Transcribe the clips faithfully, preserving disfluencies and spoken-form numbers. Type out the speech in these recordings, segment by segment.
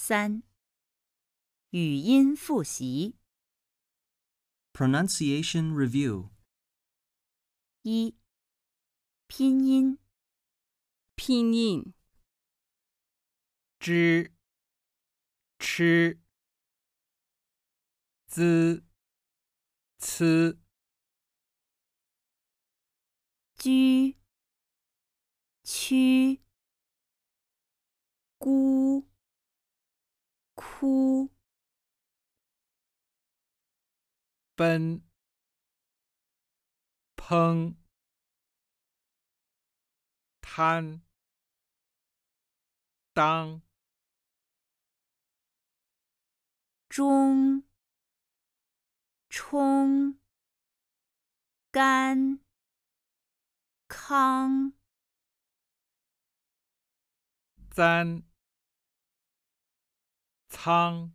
三、语音复习。 Pronunciation Review 一、拼音。 拼音知、吃、滋、呲、 居、区、姑、哭、 奔、烹、摊、当、 中、冲、干、康、 簪、苍、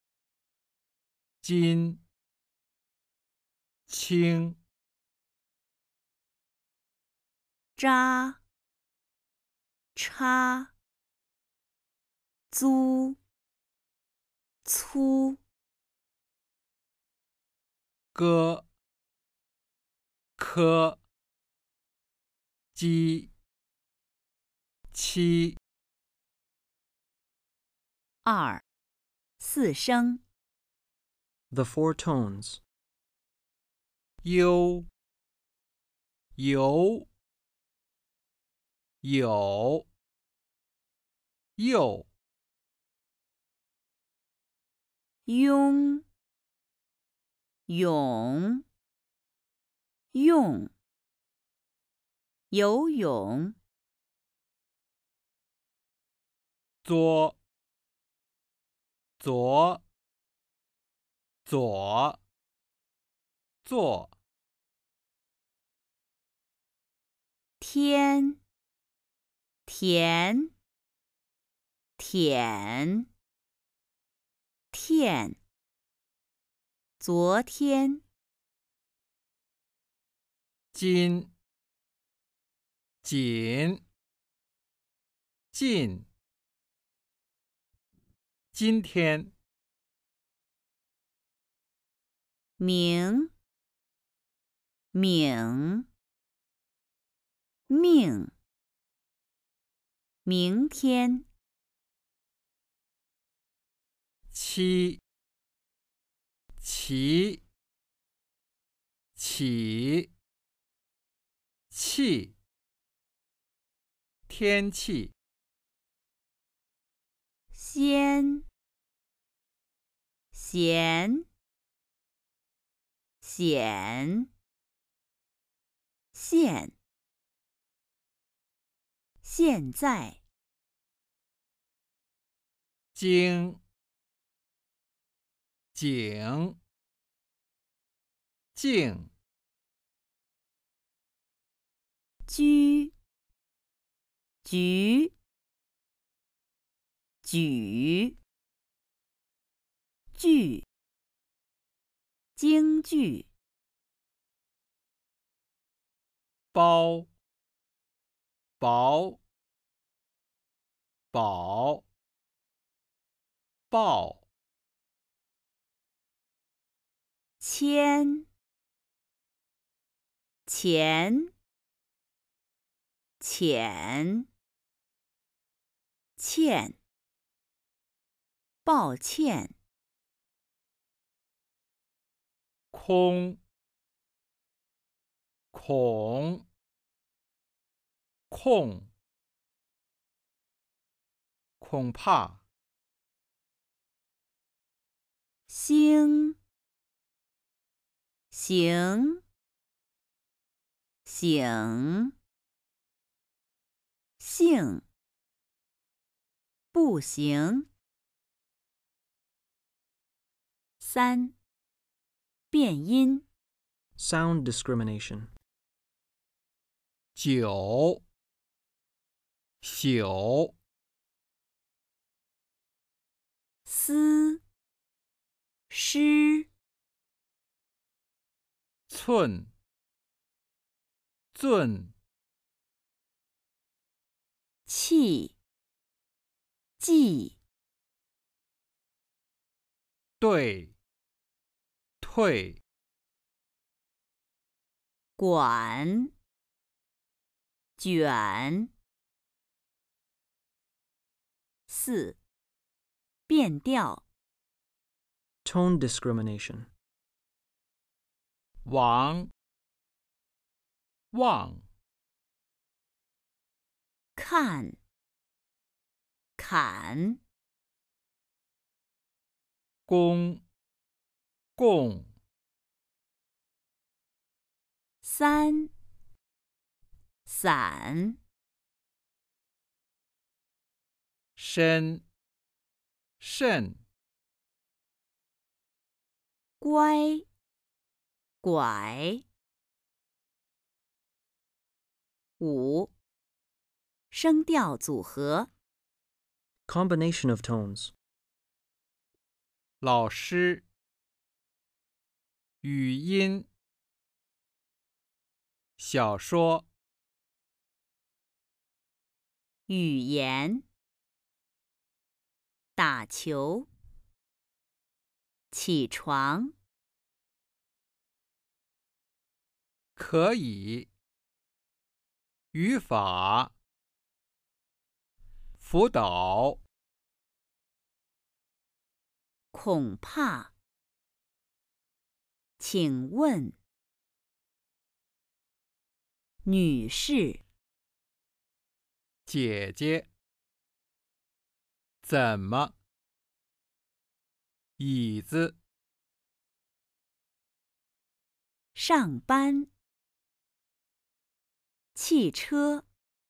金、青、 扎、叉、租、粗、 歌、科、鸡、七、 二、四声。 The four tones. 优、有、有、右、 庸、泳、用、游泳、 左、左、左、坐、 天、田、舔、天、昨天、 金、紧、进、今天、 明、冥、命、明天、 七、齐、起、气、天气、 先、咸、显、现、现在、 经、景、静、 居、局、举、句、京剧、 包、薄、宝、报、 千、钱、浅、欠、抱歉、 空、孔、空、恐怕、 兴、行、醒、性、步行。三、变音。 Sound discrimination. 九、宿、 丝、诗、 寸、尊、 气、记。 对，退， 管，卷。四，变调。 Tone discrimination. 往，望， 看，砍。 公，共， 三，散。 深，慎， 乖，拐。五，声调组合。 Combination of tones. 老师，语音，小说， 语言。打球。起床。 可以，语法，辅导， 恐怕。请问。女士。 姐姐，怎么，椅子， 上班。汽车。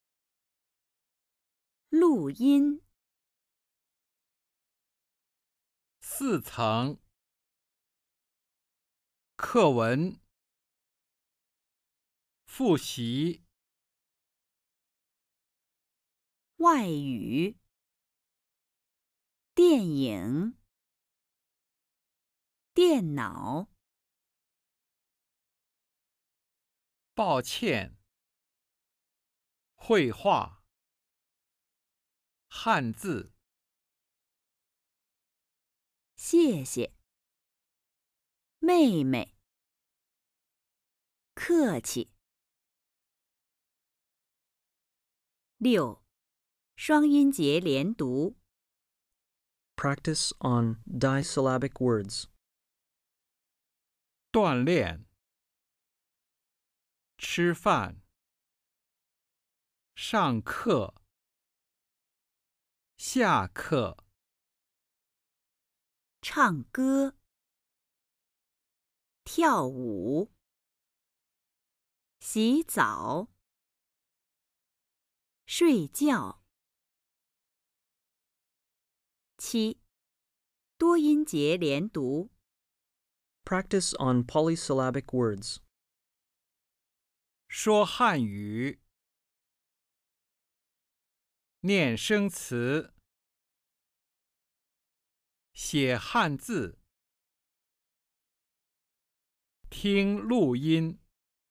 录音。 四层，课文，复习， 外语。电影。电脑。 抱歉，绘画，汉字， 谢谢。妹妹。客气。六，双音节连读。 Practice on disyllabic words. 锻炼，吃饭，上课，下课， 唱歌。跳舞。洗澡。睡觉。七，多音节连读。 Practice on polysyllabic words. 说汉语，念生词，写汉字，听录音，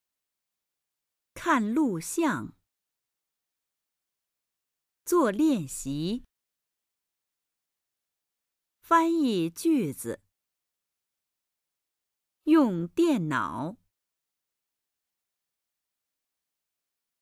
看录像。做练习。翻译句子。用电脑。